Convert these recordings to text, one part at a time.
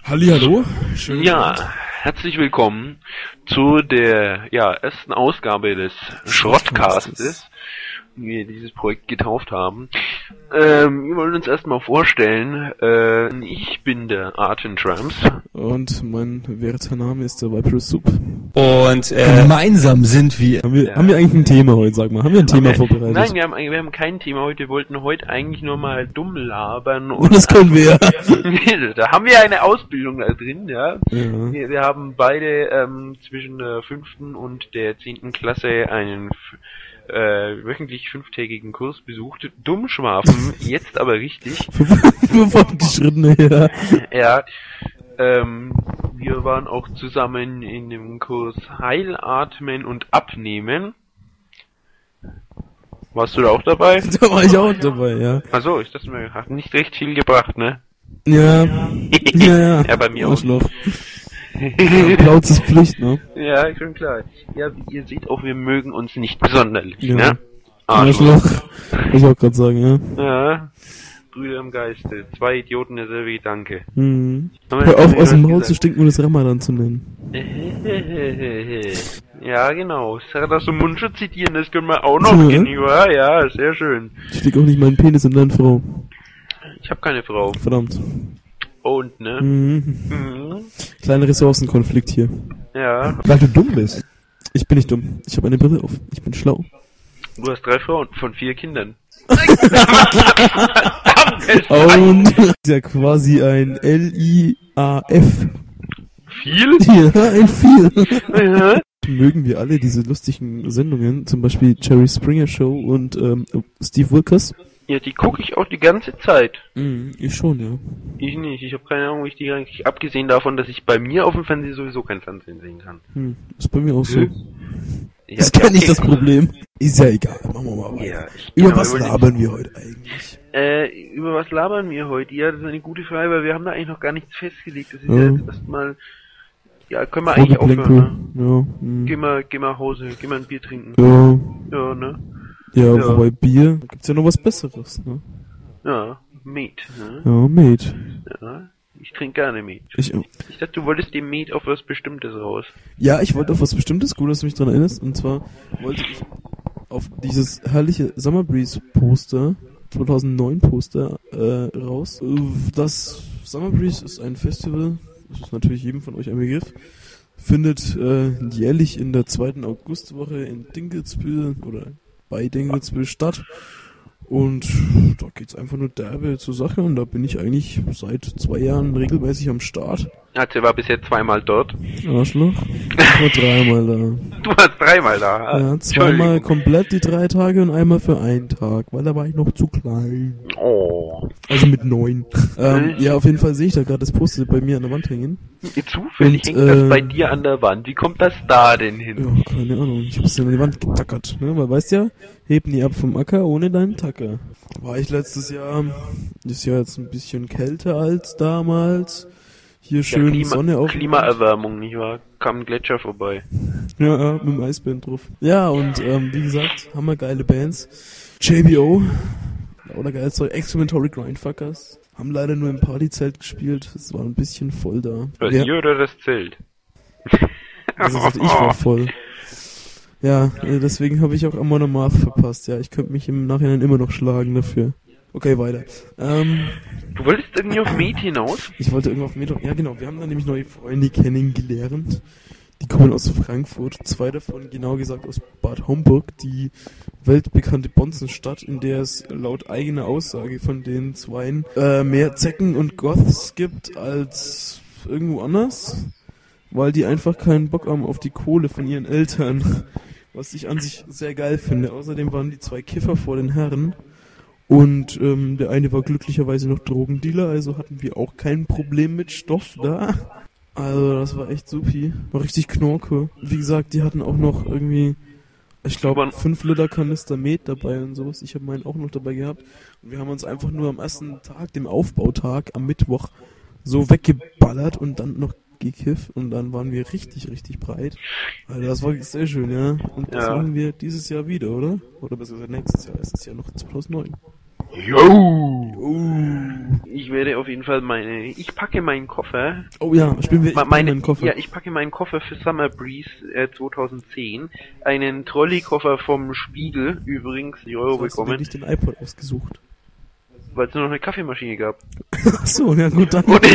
Hallihallo. Schön. Ja, herzlich willkommen zu der ersten Ausgabe des Schrottcastes, wie wir dieses Projekt getauft haben. Wir wollen uns erstmal vorstellen. Ich bin der Arten Trams. Und mein werter Name ist der Viperous Soup. Und gemeinsam sind wir. Haben wir eigentlich ein Thema heute, sag mal? Haben wir ein Thema vorbereitet? Nein, wir haben kein Thema heute. Wir wollten heute eigentlich nur mal dumm labern. Und das können wir. Da haben wir eine Ausbildung da drin, ja. Ja. Wir haben beide zwischen der 5. und der 10. Klasse einen wöchentlich 5-tägigen Kurs besucht. Dummschwafen, jetzt aber richtig. Für Fortgeschrittene, ja. Ja. Wir waren auch zusammen in dem Kurs Heilatmen und Abnehmen. Warst du da auch dabei? Da war ich auch dabei, ja. Also, ich dachte mir, hat nicht recht viel gebracht, ne? Ja. Ja. Ja, bei mir auch. Arschloch. Laut ist Pflicht, ne? Ja, schon klar. Ja, wie ihr seht, auch wir mögen uns nicht besonderlich, Ja. ne? Arschloch. Wollte ich auch gerade sagen, ja. Ja. Brüder im Geiste. 2 Idioten, derselbe Gedanke. Mhm. Haben wir Hör auf, das aus dem Maul gesagt? zu stinken und das Ramadan zu nennen. Ja, genau. Das so Mundschutz zitieren, das können wir auch noch Ja. kennen, ja? Ja, sehr schön. Ich steck auch nicht meinen Penis in deine Frau. Ich habe keine Frau. Verdammt. Und, ne? Mhm. Kleiner Ressourcenkonflikt hier. Ja. Weil du dumm bist. Ich bin nicht dumm. Ich habe eine Brille auf. Ich bin schlau. Du hast 3 Frauen von 4 Kindern. Und ist ja quasi ein L-I-A-F. Viel? Ja, ein viel. Ja. Mögen wir alle diese lustigen Sendungen, zum Beispiel Jerry Springer Show und Steve Wilkos? Ja, die gucke ich auch die ganze Zeit. Ich schon, ja. Ich nicht. Ich habe keine Ahnung, wie ich die eigentlich, abgesehen davon, dass ich bei mir auf dem Fernseher sowieso kein Fernsehen sehen kann. Ist bei mir auch so. Ja, Das ist gar nicht das Problem. Ist ja egal, machen wir mal weiter. Ja, Über was labern wir heute eigentlich? Über was labern wir heute? Ja, das ist eine gute Frage, weil wir haben da eigentlich noch gar nichts festgelegt. Das ist Ja. ja jetzt erstmal... Ja, können wir eigentlich aufhören, ne? Ja. Geh mal nach Hause, geh mal ein Bier trinken. Ja. Ja, ne? Ja, Ja. wobei Bier gibt's ja noch was Besseres, ne? Ja, Met, ne? Ja, Mate. Ja, ich trinke gerne Met. Ich dachte, du wolltest dem Met auf was Bestimmtes raus. Ja, ich wollte auf was Bestimmtes, gut, dass du mich dran erinnerst. Und zwar wollte ich auf dieses herrliche Summer Breeze Poster, 2009 Poster, raus. Das Summer Breeze ist ein Festival, das ist natürlich jedem von euch ein Begriff, findet jährlich in der 2. Augustwoche in Dinkelsbühl oder bei Dinkelsbühl statt. Und da geht's einfach nur derbe zur Sache und da bin ich eigentlich seit 2 Jahren regelmäßig am Start. Also, er war bisher 2-mal dort. Arschloch. Ich war 3-mal da. Du warst 3-mal da. Ja, 2-mal komplett die 3 Tage und einmal für 1 Tag, weil da war ich noch zu klein. Oh. Also mit 9. Ja, auf jeden Fall sehe ich da gerade das Poster bei mir an der Wand hängen. Zufällig Und, hängt das bei dir an der Wand. Wie kommt das da denn hin? Ja, keine Ahnung. Ich hab's dann an die Wand getackert, ne? Weil weißt ja, heb nie ab vom Acker ohne deinen Tacker. War ich letztes Jahr, ist ja jetzt ein bisschen kälter als damals. Hier schön Sonne auf. Klimaerwärmung, nicht wahr? Kam ein Gletscher vorbei. Ja, mit dem Eisbären drauf. Ja, und wie gesagt, hammergeile Bands. JBO, oder geiles Zeug, Excrementory Grindfuckers, haben leider nur im Partyzelt gespielt. Es war ein bisschen voll da. Bei dir oder das Zelt? Also ich war voll. Ja, deswegen habe ich auch Amon Amarth verpasst. Ja, ich könnte mich im Nachhinein immer noch schlagen dafür. Okay, weiter. Du wolltest irgendwie auf Met hinaus? Ich wollte irgendwo auf Metro. Ja, genau. Wir haben da nämlich neue Freunde kennengelernt. Die kommen aus Frankfurt. 2 davon, genau gesagt, aus Bad Homburg. Die weltbekannte Bonzenstadt, in der es laut eigener Aussage von den 2 mehr Zecken und Goths gibt als irgendwo anders. Weil die einfach keinen Bock haben auf die Kohle von ihren Eltern. Was ich an sich sehr geil finde. Außerdem waren die 2 Kiffer vor den Herren. Und der eine war glücklicherweise noch Drogendealer, also hatten wir auch kein Problem mit Stoff da. Also das war echt supi. War richtig Knorke. Wie gesagt, die hatten auch noch irgendwie, ich glaube, 5 Liter Kanister Met dabei und sowas. Ich habe meinen auch noch dabei gehabt. Und wir haben uns einfach nur am ersten Tag, dem Aufbautag, am Mittwoch, so weggeballert und dann noch gekifft. Und dann waren wir richtig, richtig breit. Also das war sehr schön, ja. Und das machen wir dieses Jahr wieder, oder? Oder besser gesagt nächstes Jahr. Es ist ja noch 2009. Jo! Ich werde auf jeden Fall ich packe meinen Koffer. Oh ja, spielen wir meinen Koffer. Ja, ich packe meinen Koffer für Summer Breeze 2010. Einen Trolley-Koffer vom Spiegel, übrigens, die Euro bekommen. Hast du nicht den iPod ausgesucht? Weil es nur noch eine Kaffeemaschine gab. Ach so, ja gut, dann. Und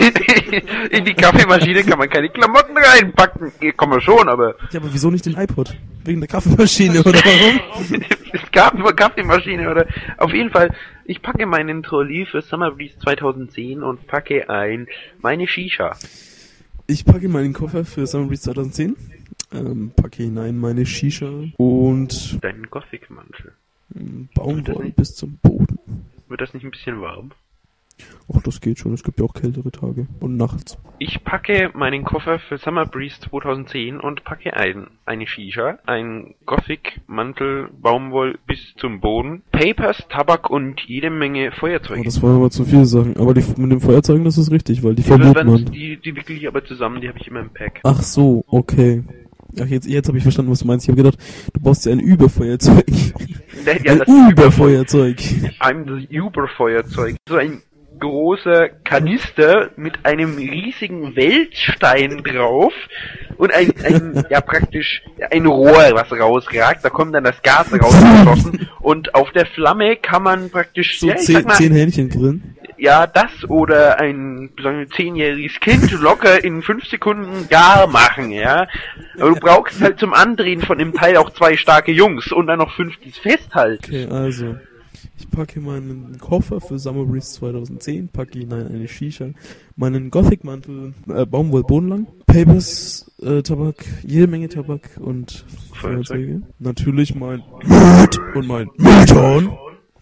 in die Kaffeemaschine kann man keine Klamotten reinpacken. Kann man schon, aber... Ja, aber wieso nicht den iPod? Wegen der Kaffeemaschine, oder warum? Es gab nur Kaffeemaschine, oder? Auf jeden Fall, ich packe meinen Trolley für Summer Breeze 2010 und packe meine Shisha. Ich packe meinen Koffer für Summer Breeze 2010, packe hinein meine Shisha und... Deinen Gothic-Mantel. Baumwolle bis zum Boden. Wird das nicht ein bisschen warm? Ach, das geht schon. Es gibt ja auch kältere Tage. Und nachts. Ich packe meinen Koffer für Summer Breeze 2010 und packe eine Shisha, einen Gothic-Mantel, Baumwoll bis zum Boden, Papers, Tabak und jede Menge Feuerzeuge. Oh, das waren aber zu viele Sachen. Aber mit den Feuerzeugen, das ist richtig, weil die verboten man. Die wickel ich aber zusammen, die habe ich immer im Pack. Ach so, okay. Ach, jetzt habe ich verstanden, was du meinst. Ich habe gedacht, du brauchst ja ein Überfeuerzeug. Ja, ein Überfeuerzeug. Ein Überfeuerzeug. So ein großer Kanister mit einem riesigen Weltstein drauf und praktisch ein Rohr, was rausragt. Da kommt dann das Gas rausgeschossen und auf der Flamme kann man praktisch... So ja, 10 Hähnchen drin. Ja, das oder ein 10-jähriges Kind locker in 5 Sekunden gar machen, ja. Aber du brauchst halt zum Andrehen von dem Teil auch 2 starke Jungs und dann noch 5, die es festhalten. Okay, also, ich packe meinen Koffer für Summer Breeze 2010, packe hinein eine Shisha, meinen Gothic-Mantel, Baumwoll bodenlang, Papers, Tabak, jede Menge Tabak und Feuerzeuge. Natürlich mein und mein Müllton.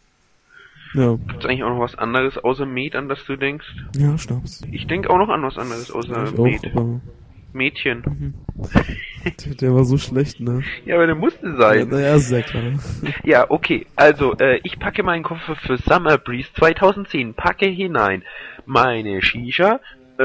Ja. Gibt's eigentlich auch noch was anderes außer Met, an das du denkst? Ja, Schnaps. Ich denke auch noch an was anderes außer Met. Mädchen. Mhm. Der war so schlecht, ne? Ja, aber der musste sein. Ja, sehr klar. Ja, okay. Also, ich packe meinen Koffer für Summer Breeze 2010. Packe hinein meine Shisha,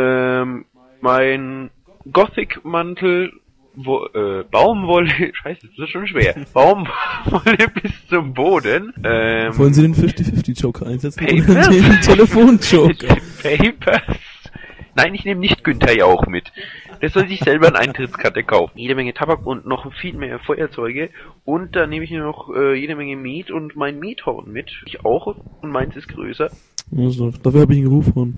mein Gothic-Mantel, Baumwolle, scheiße, das ist schon schwer. Baumwolle bis zum Boden. Wollen Sie den 50-50-Joker einsetzen? Papers? Oder den Telefon-Joker? Papers? Nein, ich nehme nicht Günther Jauch mit. Der soll sich selber eine Eintrittskarte kaufen. Jede Menge Tabak und noch viel mehr Feuerzeuge. Und dann nehme ich nur noch jede Menge Met und mein Methorn mit. Ich auch. Und meins ist größer. Also, dafür habe ich einen Rufhorn.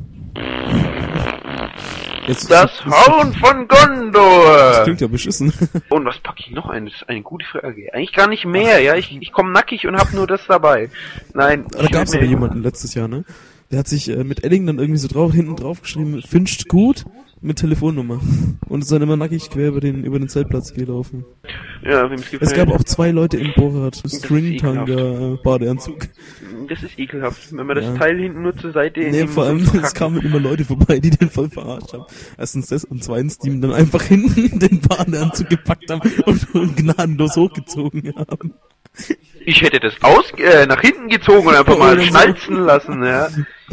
Das Horn von Gondor! Das klingt ja beschissen. Und was packe ich noch ein? Das ist eine gute Frage. Eigentlich gar nicht mehr, ja. Ich komme nackig und habe nur das dabei. Nein. Da gab es aber jemanden letztes Jahr, ne? Der hat sich mit Edding dann irgendwie so hinten drauf geschrieben, finscht gut, mit Telefonnummer. Und ist dann immer nackig quer über den Zeltplatz gelaufen. Ja, wem's gefällt. Es gab auch 2 Leute in Borat, Stringtanga, Badeanzug. Das ist ekelhaft, wenn man das Teil hinten nur zur Seite... Nee, vor allem, es kamen immer Leute vorbei, die den voll verarscht haben. Erstens das und zweitens, die ihm dann einfach hinten den Badeanzug gepackt haben und gnadenlos hochgezogen haben. Ich hätte das nach hinten gezogen und einfach mal schnalzen lassen, ja.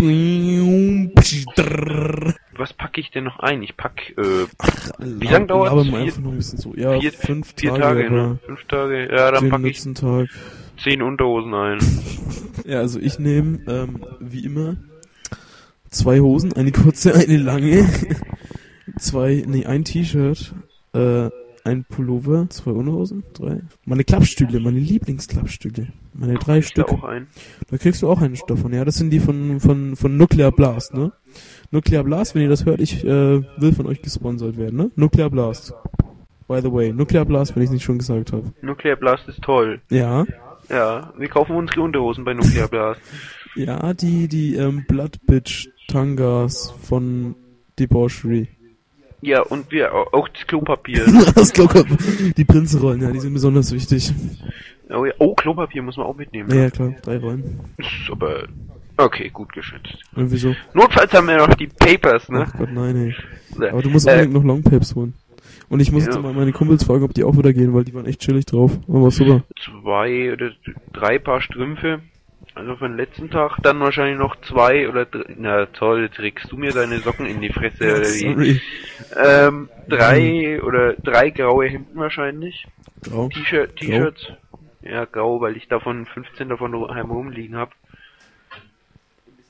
Was packe ich denn noch ein? Ich pack, wie lange dauert es? Aber mal einfach noch ein bisschen so, ja, 5 Tage, ne? 5 Tage, ja, dann packe ich Tag 10 Unterhosen ein. Ja, also ich nehme, wie immer, 2 Hosen, eine kurze, eine lange, ein T-Shirt, ein Pullover, 2 Unterhosen, 3. Meine Klappstühle, meine Lieblingsklappstühle. Meine 3 Stück. Da auch einen. Da kriegst du auch einen davon, ja. Das sind die von Nuclear Blast, ne? Nuclear Blast, wenn ihr das hört, ich will von euch gesponsert werden, ne? Nuclear Blast. By the way, Nuclear Blast, wenn ich es nicht schon gesagt habe. Nuclear Blast ist toll. Ja. Ja, wir kaufen unsere Unterhosen bei Nuclear Blast. Ja, die Blood Bitch Tangas von Debauchery. Ja, und wir auch das Klopapier. Das Klopapier. Die Prinzenrollen, ja, die sind besonders wichtig. Oh, ja. Oh, Klopapier muss man auch mitnehmen. Ja, klar, 3 Rollen. Ist aber okay, gut geschätzt. Und wieso? Notfalls haben wir noch die Papers, ne? Ach Gott, nein, ey. Aber du musst unbedingt noch Longpapes holen. Und ich muss jetzt mal meine Kumpels fragen, ob die auch wieder gehen, weil die waren echt chillig drauf. Aber super. 2 oder 3 Paar Strümpfe. Also für den letzten Tag, dann wahrscheinlich noch 2 oder 3, na toll, trägst du mir deine Socken in die Fresse oder wie? Sorry. 3 oder 3 graue Hemden wahrscheinlich. Grau. T-Shirts. Ja, grau, weil ich davon 15 davon heim rumliegen hab.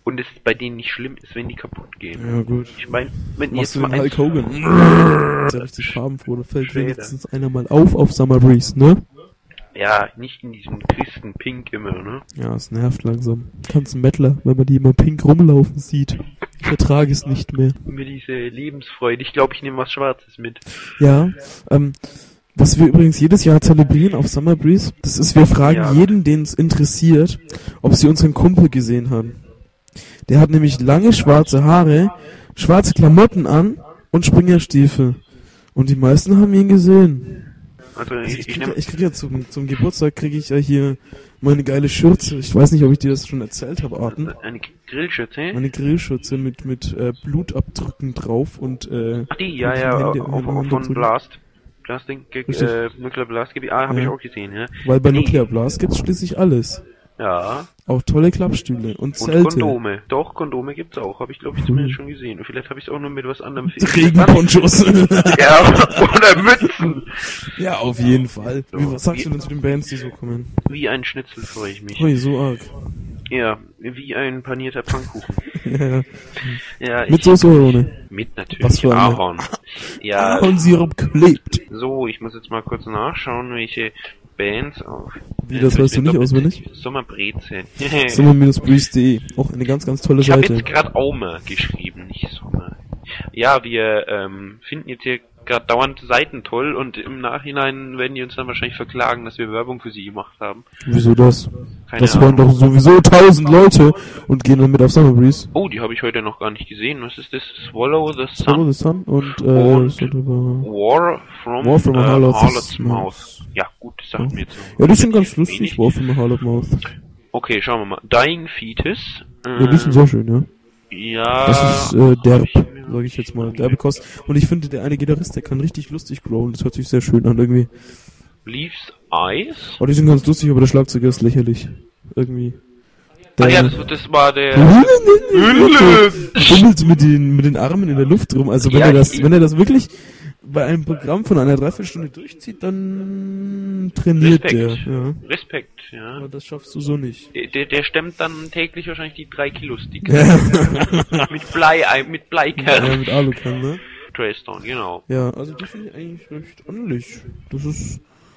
und es bei denen nicht schlimm ist, wenn die kaputt gehen. Ja, gut. Ich meine, wenn Machst jetzt du mal den Hulk Hogan? Ist ja richtig farbenfroh, da fällt Schäder. wenigstens einer mal auf Summer Breeze, ne? Ja, nicht in diesem tristen Pink immer, ne? Ja, es nervt langsam. Kannst ein Mettler, wenn man die immer pink rumlaufen sieht. Ich ertrage es nicht mehr. Über diese Lebensfreude. Ich glaube, ich nehme was Schwarzes mit. Ja, was wir übrigens jedes Jahr zelebrieren auf Summer Breeze, das ist, wir fragen jeden, den es interessiert, ob sie unseren Kumpel gesehen haben. Der hat nämlich lange schwarze Haare, schwarze Klamotten an und Springerstiefel. Und die meisten haben ihn gesehen. Also Ich krieg ja zum Geburtstag kriege ich ja hier meine geile Schürze. Ich weiß nicht, ob ich dir das schon erzählt habe, Arten. eine Grillschürze? Meine Grillschürze mit Blutabdrücken drauf und Ach die, ja, auch von Blast. Nuclear Blast habe ich auch gesehen, ja. Weil bei Nuclear Blast gibt's schließlich alles. Ja. Auch tolle Klappstühle und Zelte. Und Kondome. Doch, Kondome gibt's auch. Habe ich, glaube ich, zumindest schon gesehen. Und vielleicht habe ich es auch nur mit was anderem Regenponchos. Ja, oder Mützen. Ja, auf jeden Fall. Was sagst du denn zu den Bands, die so kommen? Wie ein Schnitzel freue ich mich. Ui, so arg. Ja, wie ein panierter Pfannkuchen. Ja. Ja, mit Soße oder ohne? Mit natürlich. Was für eine? Ahorn. Ja. Ahornsirup klebt. So, ich muss jetzt mal kurz nachschauen, welche Bands auf. Wie, das weißt du nicht auswendig? Sommerbreze. Sommer-breeze.de. Auch eine ganz, ganz tolle Ich habe Seite. jetzt gerade Aume geschrieben, nicht Sommer. Ja, wir finden jetzt hier gerade dauernd Seiten toll und im Nachhinein werden die uns dann wahrscheinlich verklagen, dass wir Werbung für sie gemacht haben. Wieso das? Keine Das Ahnung. waren doch sowieso 1000 Leute und gehen dann mit auf Summer Breeze. Oh, die habe ich heute noch gar nicht gesehen. Was ist das? Swallow the Sun? Swallow the Sun und so drüber. War from a Harlot's Mouth. Ja, gut, das sagt mir jetzt noch. Ja, die sind ganz lustig, wenig. War from a Harlot's Mouth. Okay, schauen wir mal. Dying Fetus. Ja, die sind sehr schön, ja. Ja. Das ist derb, sag ich jetzt mal. Derbe Kost. Und ich finde, der eine Gitarrist, der kann richtig lustig growlen. Das hört sich sehr schön an irgendwie. Leaves Eyes? Oh, die sind ganz lustig, aber der Schlagzeuger ist lächerlich. Irgendwie. Ah ja, das war der... Fummelt mit den Armen in der Luft rum. Also wenn er das wirklich bei einem Programm von einer Dreiviertelstunde durchzieht, dann trainiert Respekt. der. Ja. Respekt, ja. Aber das schaffst du so nicht. Der stemmt dann täglich wahrscheinlich die 3 Kilo Stick. Ja. mit Bleikern. Ja, mit Alukan, ne? Traystone, genau. Ja, also die finde ich eigentlich recht ordentlich. Das ist...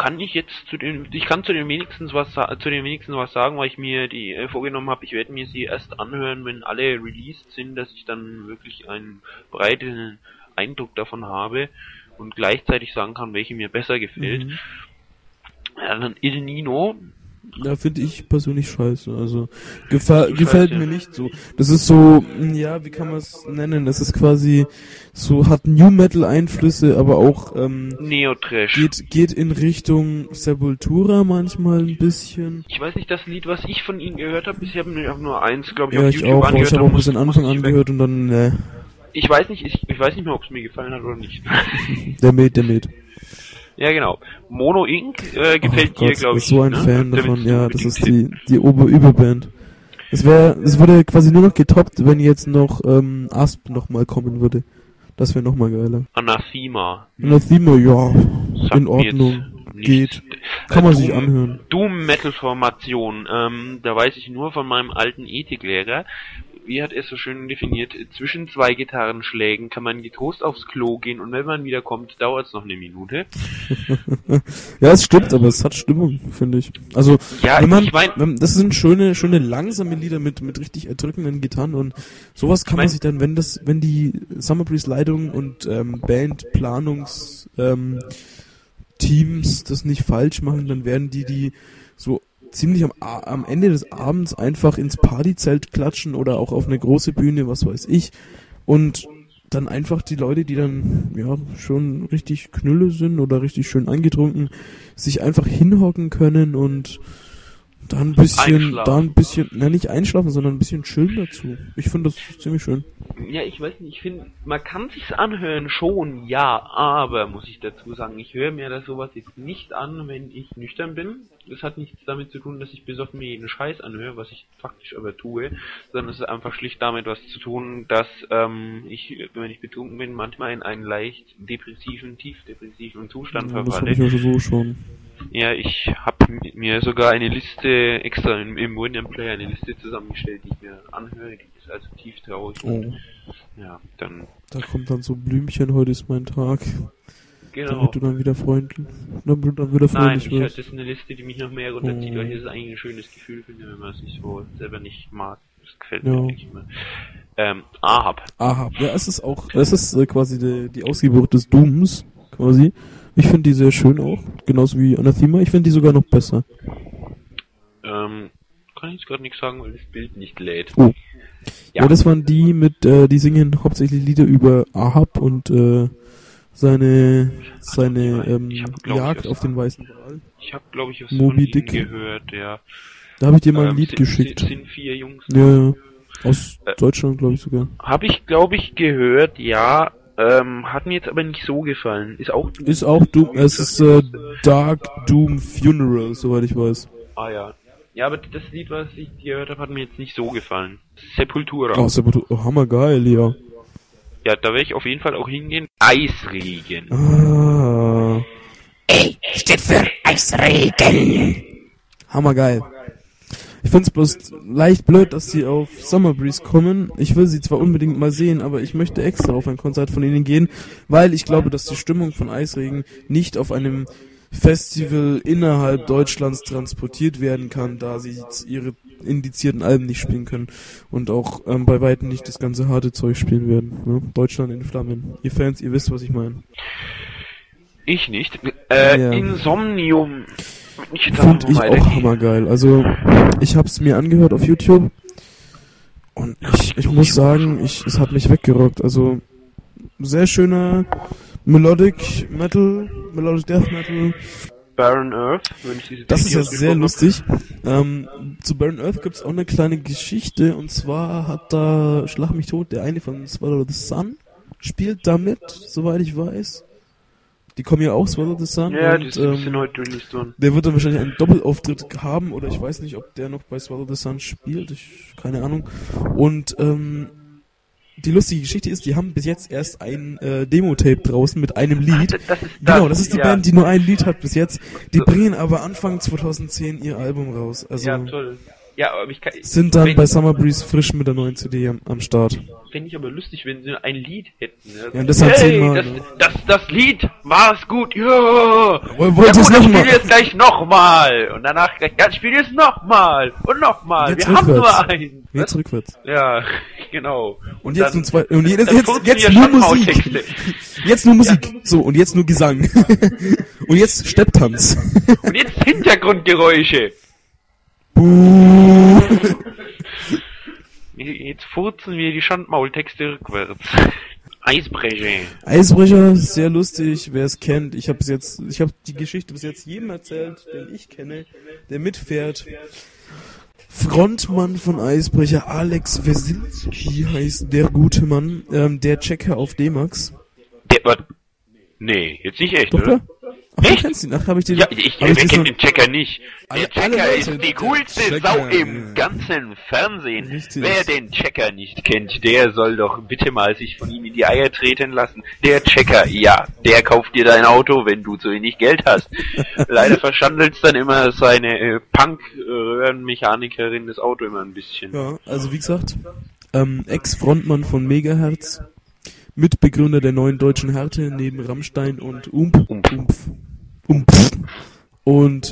Ich kann zu den wenigsten was sagen, weil ich mir die vorgenommen habe, ich werde mir sie erst anhören, wenn alle released sind, dass ich dann wirklich einen breiten Eindruck davon habe und gleichzeitig sagen kann, welche mir besser gefällt. Ja, dann Il Nino. Ja, finde ich persönlich scheiße. Also gefällt mir nicht so. Das ist so, ja, wie kann man es nennen? Das ist quasi so, hat New Metal Einflüsse, aber auch Neo-Trash. Geht in Richtung Sepultura manchmal ein bisschen. Ich weiß nicht, das Lied, was ich von ihnen gehört habe, ich habe nur eins, glaube ich, ja, auf ich YouTube auch, angehört. ich habe auch ein bisschen Anfang angehört und dann, Ich weiß nicht mehr, ob es mir gefallen hat oder nicht. Der Mate. Ja, genau. Mono Inc. Gefällt dir, glaube ich. Ich bin so ein Fan ne? davon, ja, das ist die Ober-Überband. Es würde quasi nur noch getoppt, wenn jetzt noch Asp nochmal kommen würde. Das wäre nochmal geiler. Anathema. Anathema, ja, Sagt in Ordnung, geht. Kann man sich anhören. Doom-Metal-Formation, da weiß ich nur von meinem alten Ethiklehrer, wie hat er es so schön definiert, zwischen 2 Gitarrenschlägen kann man getrost aufs Klo gehen und wenn man wieder kommt, dauert es noch eine Minute. Ja, es stimmt, aber es hat Stimmung, finde ich. Also, ja, das sind schöne langsame Lieder mit richtig erdrückenden Gitarren und sowas kann man sich dann, wenn die Summer Breeze Leitung und Bandplanungs Teams das nicht falsch machen, dann werden die so ziemlich am Ende des Abends einfach ins Partyzelt klatschen oder auch auf eine große Bühne, was weiß ich, und dann einfach die Leute, die dann ja schon richtig Knülle sind oder richtig schön angetrunken, sich einfach hinhocken können und da ein bisschen, nicht einschlafen, sondern ein bisschen chillen dazu. Ich finde das ziemlich schön. Ja, ich weiß nicht, ich finde, man kann sich's anhören schon, ja, aber, muss ich dazu sagen, ich höre mir das sowas jetzt nicht an, wenn ich nüchtern bin. Das hat nichts damit zu tun, dass ich besoffen mir jeden Scheiß anhöre, was ich faktisch aber tue, sondern es ist einfach schlicht damit was zu tun, dass ich, wenn ich betrunken bin, manchmal in einen leicht tiefdepressiven Zustand verfalle. Das habe ich ja so schon. Ja, ich habe mir sogar eine Liste extra im Winamp Player eine Liste zusammengestellt, die ich mir anhöre. Die ist also tief traurig. Oh. Ja, dann. Da kommt dann so Blümchen, heute ist mein Tag. Genau. Damit du dann wieder freundlich Nein, wirst. das ist eine Liste, die mich noch mehr runterzieht, weil ich das eigentlich ein schönes Gefühl finde, wenn man es sich so selber nicht mag. Das gefällt mir wirklich immer. Ahab. Ja, es ist quasi die Ausgeburt des Dooms, quasi. Ich finde die sehr schön auch, genauso wie Anathema. Ich finde die sogar noch besser. Kann ich jetzt gerade nichts sagen, weil das Bild nicht lädt. Oh. Ja, das waren die die singen hauptsächlich Lieder über Ahab und seine Jagd auf den weißen Wal. Ich habe, glaube ich, was Moby von Dick ihnen gehört, ja. Da habe ich dir mal ein Lied geschickt. Sind 4 Jungs. Ja. Aus Deutschland, glaube ich sogar. Habe ich, glaube ich, gehört, ja. Hat mir jetzt aber nicht so gefallen. Ist auch Doom. Es ist Dark Doom Funeral, soweit ich weiß. Ah ja. Ja, aber das Lied, was ich gehört habe, hat mir jetzt nicht so gefallen. Sepultura. Oh, Sepultura. Oh, hammergeil, ja. Ja, da werde ich auf jeden Fall auch hingehen. Eisregen. Ah. E steht für Eisregen. Hammergeil. Ich find's bloß leicht blöd, dass sie auf Summer Breeze kommen. Ich will sie zwar unbedingt mal sehen, aber ich möchte extra auf ein Konzert von ihnen gehen, weil ich glaube, dass die Stimmung von Eisregen nicht auf einem Festival innerhalb Deutschlands transportiert werden kann, da sie ihre indizierten Alben nicht spielen können und auch bei weitem nicht das ganze harte Zeug spielen werden. Ne? Deutschland in Flammen. Ihr Fans, ihr wisst, was ich meine. Ich nicht. Ja. Insomnium. Finde ich auch hammergeil. Also, ich hab's mir angehört auf YouTube und ich muss sagen, es hat mich weggerockt. Also, sehr schöner Melodic Death Metal. Barren Earth, wenn ich diese Das ist ja sehr ausgesprochen lustig. Zu Barren Earth gibt's auch eine kleine Geschichte, und zwar hat da, schlag mich tot, der eine von Swallow the Sun spielt damit, soweit ich weiß. Die kommen ja auch, Swallow the Sun. Ja, und, die sind heute released worden. der wird dann wahrscheinlich einen Doppelauftritt haben, oder ich weiß nicht, ob der noch bei Swallow the Sun spielt, keine Ahnung. Und die lustige Geschichte ist, die haben bis jetzt erst ein Demo-Tape draußen mit einem Lied. Das ist die Band, die nur ein Lied hat bis jetzt. Die bringen aber Anfang 2010 ihr Album raus. Also ja, toll. Ja, aber sind dann bei Summer Breeze frisch mit der neuen CD am Start. Fände ich aber lustig, wenn sie ein Lied hätten. Ja, und das hat 10-mal. Das Lied war's gut, ja. Wollt ihr's noch mal? Ich spiele jetzt gleich nochmal. Und danach gleich, ja, ich spiele jetzt nochmal. Und nochmal. Jetzt Wir haben nur einen. Jetzt rückwärts. Ja, genau. Und jetzt nur Musik. Jetzt nur Musik. Ja. So, und jetzt nur Gesang. Und jetzt Stepptanz. Und jetzt Hintergrundgeräusche. Jetzt furzen wir die Schandmaultexte rückwärts. Eisbrecher, sehr lustig, wer es kennt. Ich habe die Geschichte bis jetzt jedem erzählt, den ich kenne, der mitfährt. Frontmann von Eisbrecher, Alex Wesilski heißt der gute Mann, der Checker auf D-Max. Nee, jetzt nicht echt, doch, oder? Ach, du kennst ihn? Ach, ich kenne den Checker nicht. Der Checker ist die coolste Sau im ganzen Fernsehen. Richtig. Wer den Checker nicht kennt, der soll doch bitte mal sich von ihm in die Eier treten lassen. Der Checker, ja, der kauft dir dein Auto, wenn du zu wenig Geld hast. Leider verschandelt dann immer seine Punk-Röhrenmechanikerin das Auto immer ein bisschen. Ja, also wie gesagt, Ex-Frontmann von Megahertz, Mitbegründer der neuen deutschen Härte neben Rammstein und Ump. Und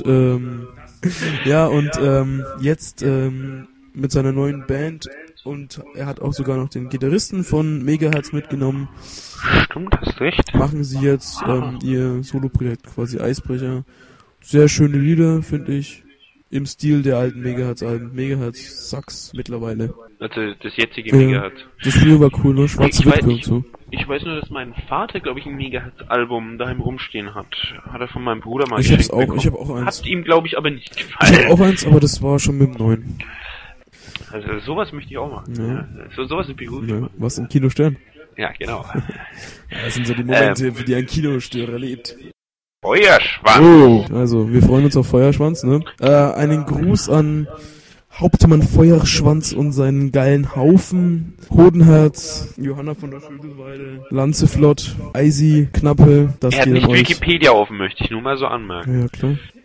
jetzt mit seiner neuen Band, und er hat auch sogar noch den Gitarristen von Megahertz mitgenommen. Stimmt, hast recht. Machen sie jetzt ihr Solo-Projekt, quasi Eisbrecher. Sehr schöne Lieder, finde ich, im Stil der alten Megahertz-Alben. Megahertz sucks mittlerweile. Also das jetzige Megahertz. Das früher war cool, ne? Schwarze Witwe und so. Ich weiß nur, dass mein Vater, glaube ich, ein Megahertz-Album daheim rumstehen hat. Hat er von meinem Bruder mal geschenkt bekommen. Ich habe auch eins. Hat ihm, glaube ich, aber nicht gefallen. Ich habe auch eins, aber das war schon mit dem neuen. Also sowas möchte ich auch machen. Ja. Sowas ist beruflich. Ja, was im Kino stören? Ja, genau. Das sind so die Momente, für die ein Kinostörer lebt. Feuerschwanz! Oh, also, wir freuen uns auf Feuerschwanz, ne? Einen Gruß an Hauptmann Feuerschwanz und seinen geilen Haufen. Hodenherz, Johanna von der Schödelweide, Lanzeflott, Eisi, Knappe, das er hat geht nicht an euch. Wikipedia offen, möchte ich nur mal so anmerken. Ja, klar.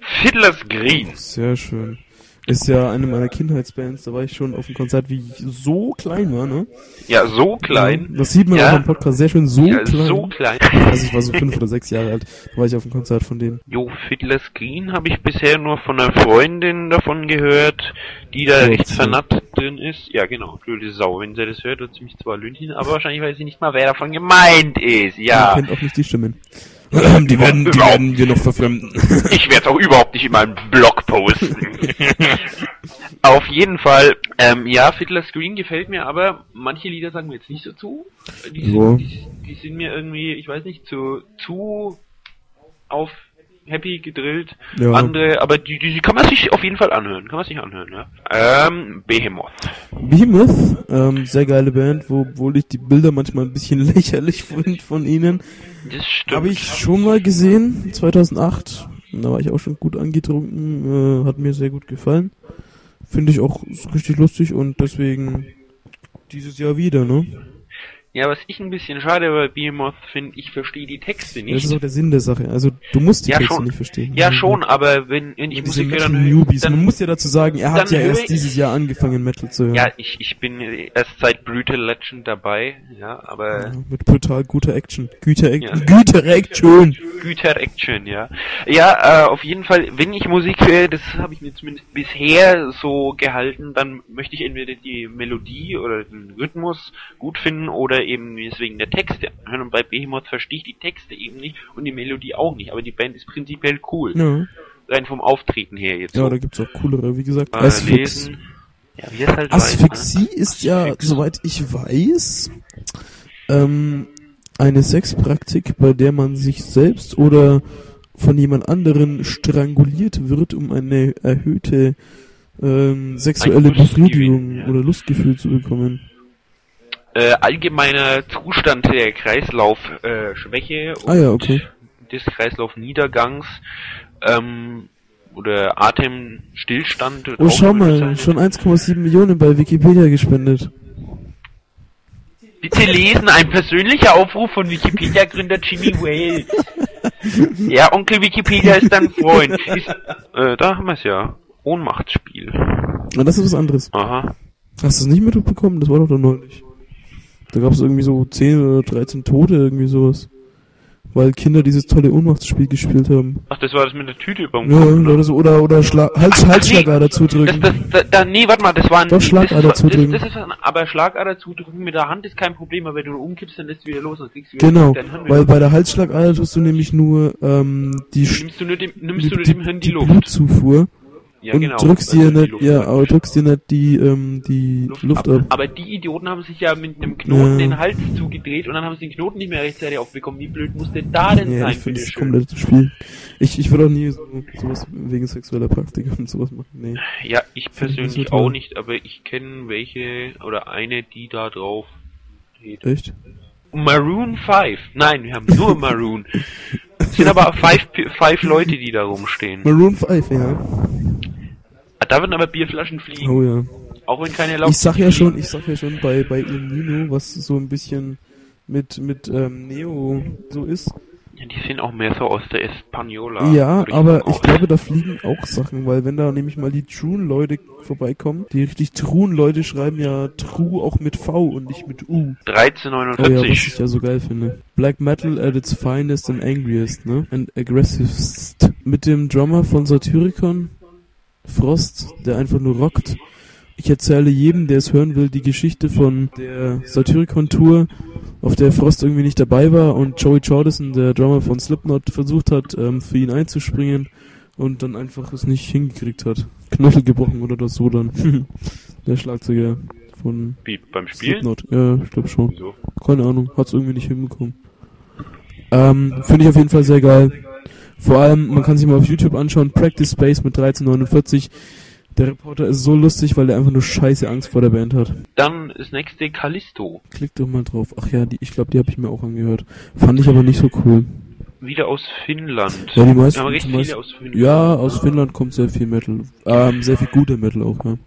Fiddler's Green. Sehr schön. Ist ja eine meiner Kindheitsbands, da war ich schon auf dem Konzert, wie ich so klein war, ne? Ja, so klein. Ja, das sieht man auch im Podcast sehr schön, so klein. So klein. Also ich war so 5 oder 6 Jahre alt, da war ich auf dem Konzert von denen. Jo, Fiddler's Green habe ich bisher nur von einer Freundin davon gehört, die da recht vernappt drin ist. Ja, genau, blöde Sau. Wenn sie das hört, wird sie mich zwar lünchen, aber wahrscheinlich weiß sie nicht mal, wer davon gemeint ist. Ja. Man kennt auch nicht die Stimmen. Die werden wir noch verfremden. Ich werde es auch überhaupt nicht in meinem Blog posten. Auf jeden Fall, ja, Fiddler's Green gefällt mir, aber manche Lieder sagen mir jetzt nicht so zu. Die sind mir irgendwie, ich weiß nicht, zu auf Happy gedrillt. Ja. Andere, aber die kann man sich auf jeden Fall anhören. Ja. Behemoth. Behemoth, sehr geile Band, obwohl ich die Bilder manchmal ein bisschen lächerlich finde von ihnen. Das stimmt. Habe ich schon mal gesehen, 2008. Da war ich auch schon gut angetrunken, hat mir sehr gut gefallen. Finde ich auch richtig lustig und deswegen dieses Jahr wieder, ne? Ja, was ich ein bisschen schade bei Behemoth finde, ich verstehe die Texte nicht. Das ist auch der Sinn der Sache. Also du musst die Texte nicht verstehen. Ja, schon, aber wenn ich Musik höre, dann man muss ja dazu sagen, er hat ja erst dieses Jahr angefangen Metal zu hören. Ja, ich bin erst seit Brutal Legend dabei, ja, aber ja, mit brutal guter Action. Güter-Action, ja. Ja, auf jeden Fall, wenn ich Musik höre, das habe ich mir zumindest bisher so gehalten, dann möchte ich entweder die Melodie oder den Rhythmus gut finden oder eben deswegen der Texte anhören. Und bei Behemoth verstehe ich die Texte eben nicht und die Melodie auch nicht, aber die Band ist prinzipiell cool. Ja. Rein vom Auftreten her jetzt. Ja, so. Da gibt's auch coolere, wie gesagt. Asphyxie. Ja, wie es halt Asphyxie ist ja, soweit ich weiß, eine Sexpraktik, bei der man sich selbst oder von jemand anderen stranguliert wird, um eine erhöhte sexuelle Befriedigung oder Lustgefühl zu bekommen. Allgemeiner Zustand der Kreislaufschwäche und des Kreislaufniedergangs oder Atemstillstand. Oh, schau mal, schon 1,7 Millionen bei Wikipedia gespendet. Bitte lesen, ein persönlicher Aufruf von Wikipedia-Gründer Jimmy Wales. Ja, Onkel Wikipedia ist dein Freund. Da haben wir es ja. Ohnmachtsspiel. Na, das ist was anderes. Aha. Hast du es nicht mitbekommen? Das war doch da neulich. Da gab es irgendwie so 10 oder 13 Tote, irgendwie sowas. Weil Kinder dieses tolle Ohnmachtsspiel gespielt haben. Ach, das war das mit der Tüte überm Kopf? Ja, oder Halsschlagader zudrücken. Nee, warte mal, das war ein... Doch, Schlagader zudrücken. Aber Schlagader zudrücken mit der Hand ist kein Problem, aber wenn du umkippst, dann lässt du wieder los, dann kriegst du wieder deine Hand wieder. Weil bei der Halsschlagader tust du nämlich nur nimmst du nur dem Hirn die Luft. Blutzufuhr. Ja, und genau. drückst dir nicht die Luft ab. Aber die Idioten haben sich ja mit einem Knoten den Hals zugedreht und dann haben sie den Knoten nicht mehr rechtzeitig aufbekommen. Wie blöd muss denn da denn sein? Ich finde das komplett Spiel. Ich würde auch nie sowas wegen sexueller Praktik und sowas machen. Nee. Ja, ich persönlich auch nicht, aber ich kenne welche oder eine, die da drauf steht. Echt? Maroon 5. Nein, wir haben nur Maroon. Es sind aber 5 Leute, die da rumstehen. Maroon 5, ja. Da würden aber Bierflaschen fliegen. Oh ja. Auch wenn keine erlaubt. Ich sag ja schon bei Il Nino, was so ein bisschen mit Neo so ist. Ja, die sind auch mehr so aus der Española. Ja, aber ich glaube, da fliegen auch Sachen, weil wenn da nämlich mal die True-Leute vorbeikommen, die richtig True-Leute schreiben ja True auch mit V und nicht mit U. 1349. Oh ja, was ich ja so geil finde. Black Metal at its finest and angriest, ne? And aggressivest. Mit dem Drummer von Satyricon, Frost, der einfach nur rockt. Ich erzähle jedem, der es hören will, die Geschichte von der Satyricon-Tour, auf der Frost irgendwie nicht dabei war und Joey Jordison, der Drummer von Slipknot, versucht hat, für ihn einzuspringen und dann einfach es nicht hingekriegt hat. Knöchel gebrochen oder das so dann. Der Schlagzeuger von beim Spielen? Slipknot. Ja, ich glaube schon. Wieso? Keine Ahnung, hat's irgendwie nicht hinbekommen. Finde ich auf jeden Fall sehr geil. Vor allem, man kann sich mal auf YouTube anschauen, Practice Space mit 1349. Der Reporter ist so lustig, weil der einfach nur scheiße Angst vor der Band hat. Dann das nächste Callisto. Klick doch mal drauf. Ach ja, ich glaube, die habe ich mir auch angehört. Fand ich aber nicht so cool. Wieder aus Finnland. Ja, die meisten, aber recht viele aus Finnland. Ja, aus Finnland kommt sehr viel Metal. Sehr viel guter Metal auch, ja.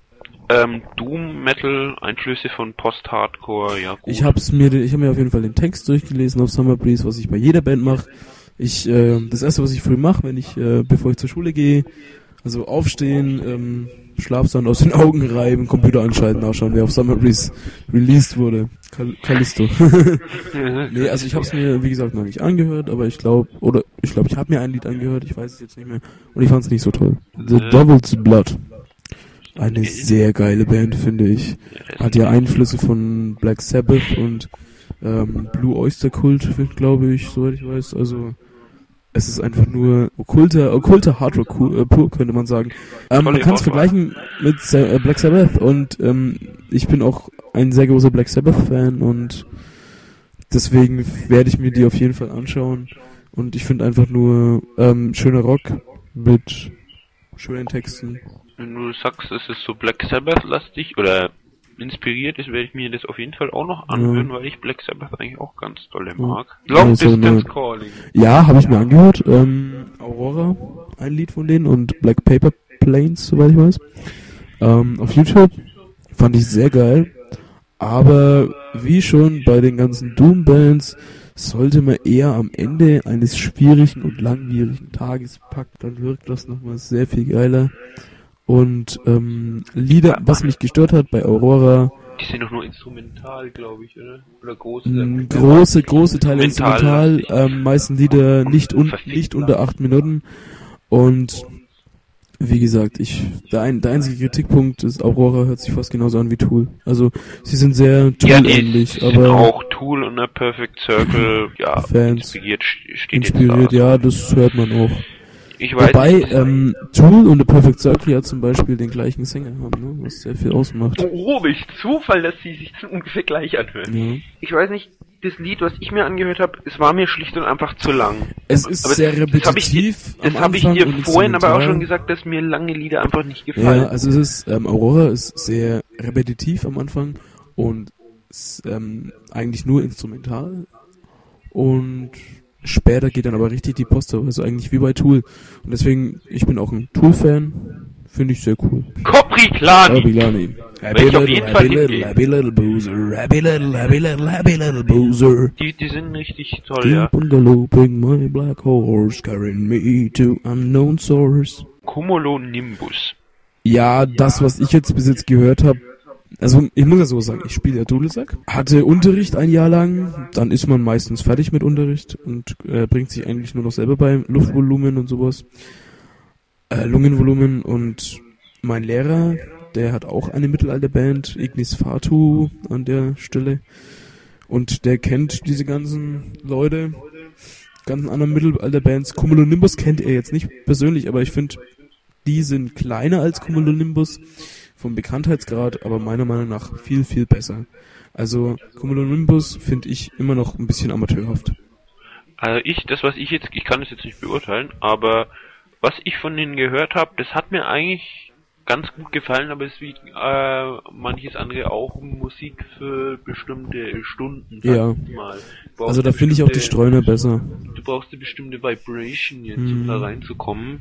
Doom Metal, Einflüsse von Post-Hardcore, ja gut. Ich habe mir auf jeden Fall den Text durchgelesen auf Summer Breeze, was ich bei jeder Band mache. Das erste, was ich früh mache, bevor ich zur Schule gehe, also aufstehen, Schlafsand aus den Augen reiben, Computer anschalten, nachschauen, wer auf Summer Breeze released wurde. Callisto. Nee, also ich habe es mir, wie gesagt, noch nicht angehört, aber ich glaube, ich habe mir ein Lied angehört, ich weiß es jetzt nicht mehr, und ich fand es nicht so toll. The Devil's Blood. Eine sehr geile Band, finde ich. Hat ja Einflüsse von Black Sabbath und Blue Oyster Cult, glaube ich, soweit ich weiß. Also es ist einfach nur okkulter Hardrock pur, könnte man sagen. Man kann es vergleichen mit Black Sabbath und ich bin auch ein sehr großer Black Sabbath-Fan und deswegen werde ich mir die auf jeden Fall anschauen. Und ich finde einfach nur schöner Rock mit schönen Texten. Wenn du sagst, es ist so Black Sabbath-lastig oder inspiriert ist, werde ich mir das auf jeden Fall auch noch anhören, weil ich Black Sabbath eigentlich auch ganz toll mag. Long Distance Calling. Ja, habe ich mir angehört. Aurora, ein Lied von denen, und Black Paper Planes, soweit ich weiß. Auf YouTube fand ich sehr geil. Aber wie schon bei den ganzen Doom-Bands sollte man eher am Ende eines schwierigen und langwierigen Tages packen. Dann wirkt das nochmal sehr viel geiler. Und Lieder, was mich gestört hat bei Aurora... Die sind doch nur instrumental, glaube ich, oder? Oder große Teile instrumental, meisten Lieder nicht unter 8 Minuten. Und wie gesagt, der einzige Kritikpunkt ist, Aurora hört sich fast genauso an wie Tool. Also sie sind sehr Tool-ähnlich, aber... Sind auch Tool und der Perfect Circle, ja, Fans inspiriert, ja, das hört man auch. Ich weiß Wobei, nicht. Tool und The Perfect Circle ja zum Beispiel den gleichen Sänger haben, ne? Was sehr viel ausmacht. Oh, welch Zufall, dass sie sich ungefähr gleich anhören. Ja. Ich weiß nicht, das Lied, was ich mir angehört habe, es war mir schlicht und einfach zu lang. Es ist aber sehr repetitiv. Das habe ich dir vorhin aber auch schon gesagt, dass mir lange Lieder einfach nicht gefallen. Ja, also es ist, Aurora ist sehr repetitiv am Anfang und ist, eigentlich nur instrumental und später geht dann aber richtig die Post auf, also eigentlich wie bei Tool. Und deswegen, ich bin auch ein Tool-Fan, finde ich sehr cool. Kopriklani. Happy little boozer, happy little boozer. Die sind richtig toll, ja. Keep on galoping my black horse, carrying me to unknown source. Cumulonimbus. Ja, das, was ich jetzt bis jetzt gehört habe, also ich muss ja so sagen, ich spiele ja Dudelsack, hatte Unterricht ein Jahr lang, dann ist man meistens fertig mit Unterricht und bringt sich eigentlich nur noch selber bei Luftvolumen und sowas, Lungenvolumen, und mein Lehrer, der hat auch eine Mittelalterband, Ignis Fatu an der Stelle, und der kennt diese ganzen Leute, ganzen anderen Mittelalterbands. Cumulonimbus kennt er jetzt nicht persönlich, aber ich finde, die sind kleiner als Cumulonimbus vom Bekanntheitsgrad, aber meiner Meinung nach viel, viel besser. Also Cumulonimbus finde ich immer noch ein bisschen amateurhaft. Also ich kann das jetzt nicht beurteilen, aber was ich von denen gehört habe, das hat mir eigentlich ganz gut gefallen, aber es ist wie manches andere auch Musik für bestimmte Stunden. Ja, also da finde ich auch die Streuner besser. Du brauchst eine bestimmte Vibration jetzt, um da reinzukommen.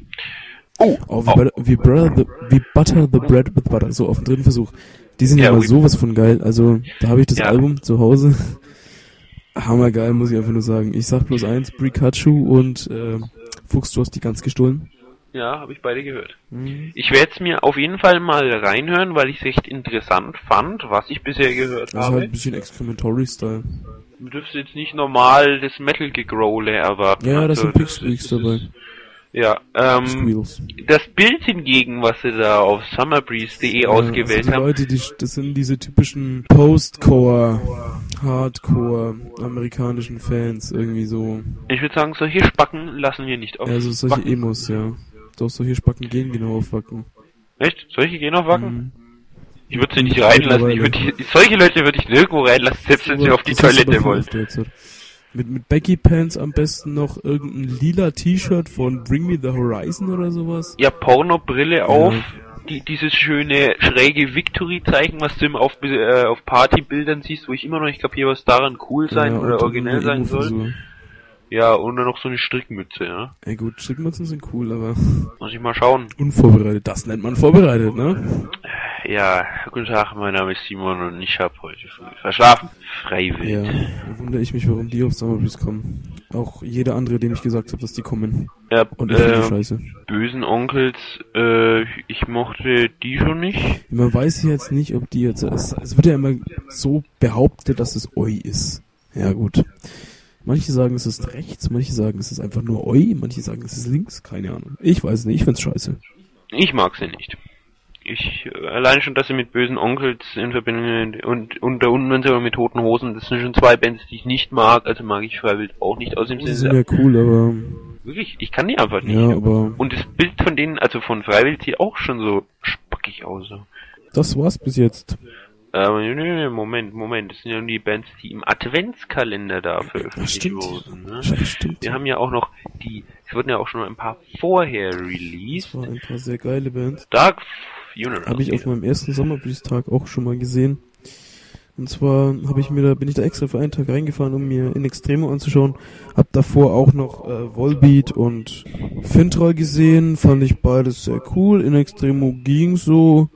Wie Butter the Bread with Butter, so auf dem dritten Versuch. Die sind ja mal sowas von geil. Also, da habe ich das Album zu Hause. Hammergeil, muss ich einfach nur sagen. Ich sag bloß eins, Pikachu und Fuchs, du hast die ganz gestohlen. Ja, habe ich beide gehört. Ich werde es mir auf jeden Fall mal reinhören, weil ich es echt interessant fand, was ich bisher gehört habe. Das ist halt ein bisschen Excrementory-Style. Du dürfst jetzt nicht normal das Metal-Gegrole erwarten. Ja, das sind Pix-Squeaks dabei. Ja, das Bild hingegen, was sie da auf summerbreeze.de ausgewählt haben. Leute, das sind diese typischen Post-Core, Hardcore amerikanischen Fans, irgendwie so. Ich würde sagen, solche Spacken lassen wir nicht auf. Also solche Wacken. Emos, ja. Doch, solche Spacken gehen genau auf Wacken. Echt? Solche gehen auf Wacken? Ich würde sie nicht reinlassen. Solche Leute würde ich nirgendwo reinlassen, selbst wenn sie auf die Toilette wollen. Mit Baggy Pants am besten noch irgendein lila T-Shirt von Bring Me the Horizon oder sowas. Ja, Pornobrille auf, dieses schöne schräge Victory-Zeichen, was du immer auf Partybildern siehst, wo ich immer noch nicht kapiere, was daran cool sein oder originell sein soll. Ja, und dann noch so eine Strickmütze, ja. Ey gut, Strickmützen sind cool, aber... Muss ich mal schauen. Unvorbereitet, das nennt man vorbereitet, ne? Ja, guten Tag, mein Name ist Simon und ich habe heute früh verschlafen. Freiwillig. Ja, da wundere ich mich, warum die auf Summer Breeze kommen. Auch jeder andere, dem ich gesagt habe, dass die kommen. Ja, Und ich finde die scheiße. bösen Onkels, ich mochte die schon nicht. Man weiß jetzt nicht, ob die jetzt... Es wird ja immer so behauptet, dass es Oi ist. Ja, gut. Manche sagen, es ist rechts, manche sagen, es ist einfach nur Oi, manche sagen, es ist links, keine Ahnung. Ich weiß nicht, ich find's scheiße. Ich mag sie nicht. Allein schon, dass sie mit bösen Onkels in Verbindung und da unten sind wir mit Toten Hosen, das sind schon zwei Bands, die ich nicht mag, also mag ich Freiwild auch nicht, aus dem Die sind ja cool, aber... Wirklich, ich kann die einfach nicht. Ja, aber... Und das Bild von denen, also von Freiwild, sieht auch schon so spackig aus. So. Das war's bis jetzt. Aber Moment, das sind ja nur die Bands, die im Adventskalender da veröffentlicht wurden. Ne? Stimmt. Wir haben ja auch noch es wurden ja auch schon ein paar vorher released. Das waren ein paar sehr geile Bands. Dark Funeral. Habe ich auf meinem ersten Sommerbreeze-Tag auch schon mal gesehen. Und zwar bin ich da extra für einen Tag reingefahren, um mir In Extremo anzuschauen. Hab davor auch noch Volbeat und Fintroll gesehen. Fand ich beides sehr cool. In Extremo ging so.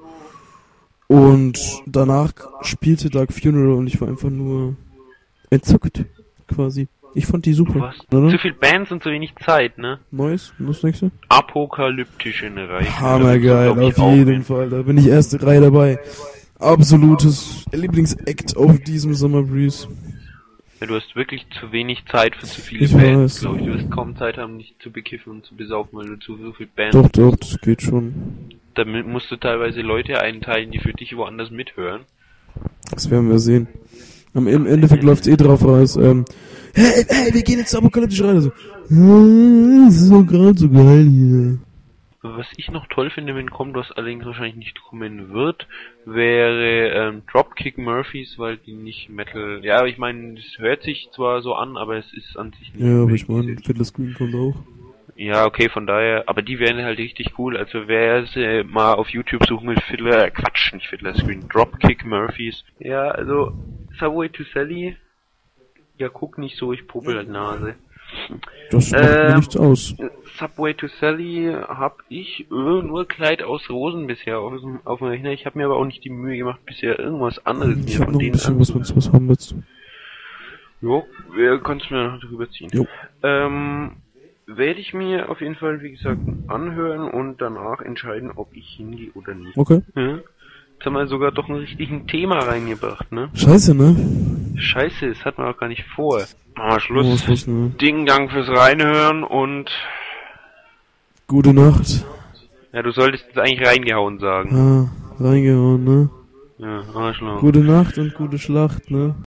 Und danach spielte Dark Funeral und ich war einfach nur entzückt, quasi. Ich fand die super. Zu viel Bands und zu wenig Zeit, ne? Neues? Das nächste? Apokalyptisch in der Reihe. Hammergeil, auf jeden Fall. Da bin ich erste Reihe dabei. Absolutes Lieblingsact auf diesem Summer Breeze. Ja, du hast wirklich zu wenig Zeit für zu viele Ich Bands, weiß. glaube ich. Du wirst kaum Zeit haben, dich zu bekiffen und zu besaufen, weil du zu so viel Bands Doch, das geht schon. Damit musst du teilweise Leute einteilen, die für dich woanders mithören. Das werden wir sehen. Im Endeffekt läuft's drauf raus. Hey, wir gehen jetzt apokalyptisch rein. Also, das ist so gerade so geil hier. Was ich noch toll finde, wenn kommt, was allerdings wahrscheinlich nicht kommen wird, wäre Dropkick Murphys, weil die nicht Metal... Ja, ich meine, das hört sich zwar so an, aber es ist an sich nicht... Ja, aber ich meine, Fiddler Screen kommt auch. Ja, okay, von daher, aber die wären halt richtig cool, also wer es mal auf YouTube suchen will, nicht Fiddler Screen, Dropkick Murphys. Ja, also, Subway to Sally, ja, guck nicht so, ich popel halt Nase. Das macht mir nichts aus. Subway to Sally hab ich nur Kleid aus Rosen bisher auf dem Rechner, ich habe mir aber auch nicht die Mühe gemacht, bisher irgendwas anderes Ich hab noch ein bisschen was, wenn du was haben willst. Jo, kannst du mir noch drüber ziehen. Jo. Werde ich mir auf jeden Fall, wie gesagt, anhören und danach entscheiden, ob ich hingehe oder nicht. Okay. Ja? Jetzt haben wir sogar doch ein richtiges Thema reingebracht, ne? Scheiße, ne? Scheiße, das hat man auch gar nicht vor. Machen wir Schluss. Schluss, ne? Dank fürs Reinhören und... Gute Nacht. Ja, du solltest jetzt eigentlich reingehauen sagen. Ah, reingehauen, ne? Ja, Arschloch. Gute Nacht und gute Schlacht, ne?